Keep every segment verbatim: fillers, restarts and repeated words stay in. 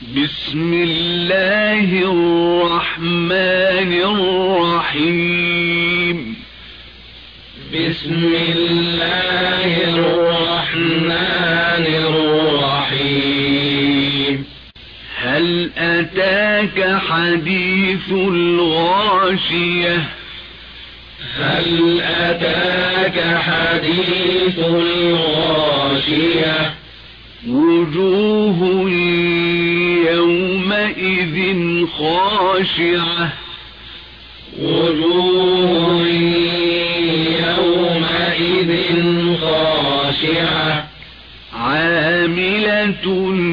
بسم الله الرحمن الرحيم. بسم الله الرحمن الرحيم. هل أتاك حديث الغاشية؟ هل أتاك حديث الغاشية؟ وجوه يومئذ خاشعة وجوه يومئذ خاشعة عاملة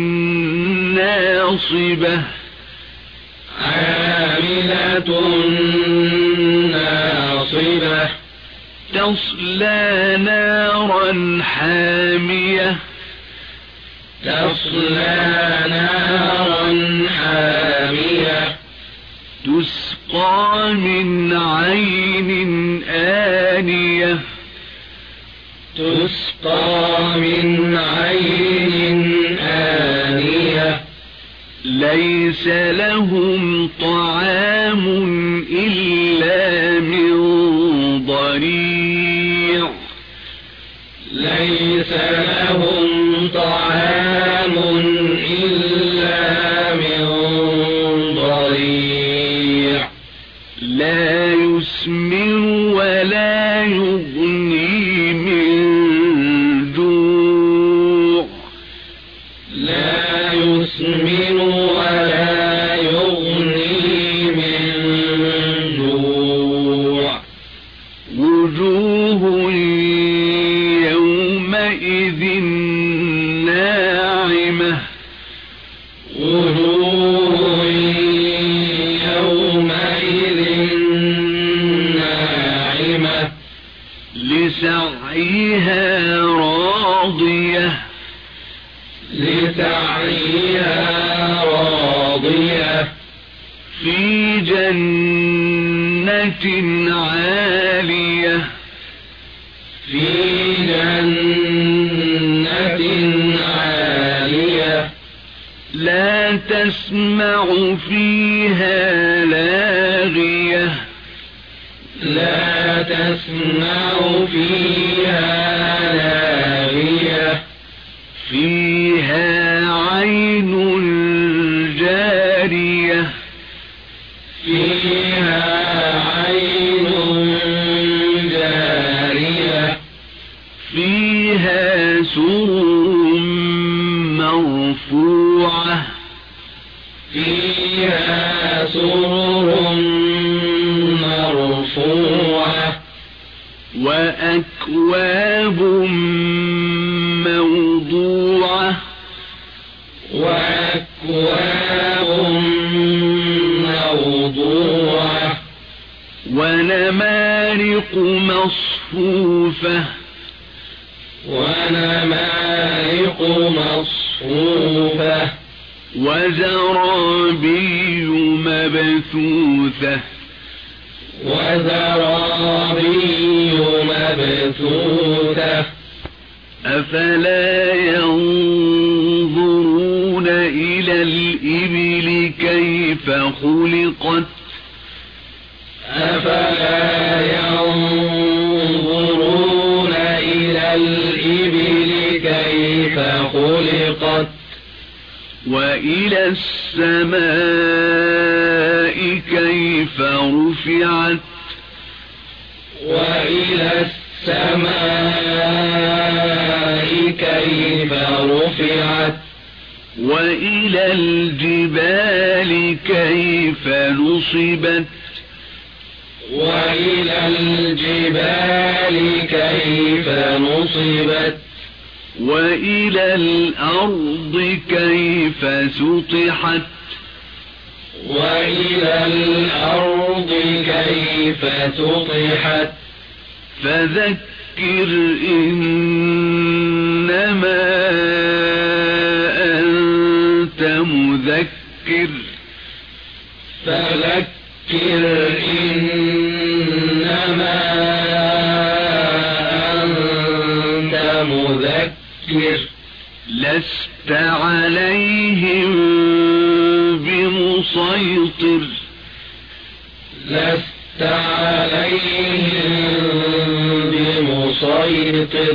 ناصبة عاملة ناصبة تصلى نارا حامية تصلى نارا حامية تسقى من عين آنية تسقى من عين آنية ليس لهم طعام إلا من ضريع ليس لهم طعام إلا من ضريع لا يسمن ولا يغني من جوع لا يسمن ولا يغني من جوع وجوه يومئذ ناعمة وجوه يومئذ ناعمة لسعيها راضية لسعيها راضية في جنة عالية في جنة عالية لا تسمع فيها لاغية لا تسمع فيها لاغية فيها عين جارية فيها عين جارية فيها سرر مرفوعة فيها سرر مرفوعة وأكواب موضوعة وأكواب موضوعة ونمارق مصفوفة ونمارق مصفوفة وزرابي مبثوثة وزرابي مبثوثة أفلا ينظرون إلى الإبل كيف خلقت أفلا ينظرون إلى الإبل كيف خلقت وإلى السماء كيف رفعت وإلى السماء كيف رفعت وإلى الجبال كيف نصبت وإلى الجبال كيف نصبت وإلى الأرض كيف سطحت وإلى الأرض كيف سطحت فذكر إنما أنت مذكر فذكر إنما أنت مذكر لست عليهم بمسيطر لست عليهم بمسيطر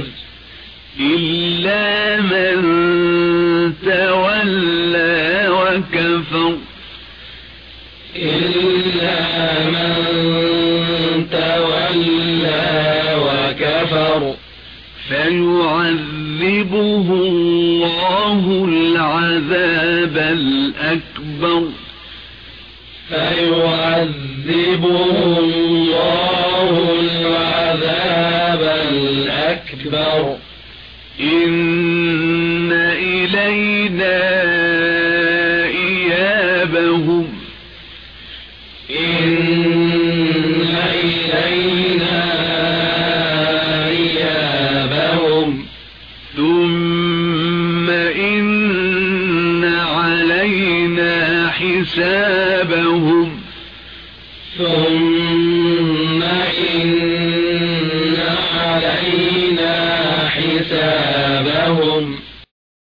إلا من تولى وكفر إلا من تولى وكفر فيعذبه الله العذاب الأكبر فيعذبه الله العذاب الأكبر إن إلينا إيابهم إن إلينا إيابهم ثم إن علينا حسابهم ثم إن علينا حسابهم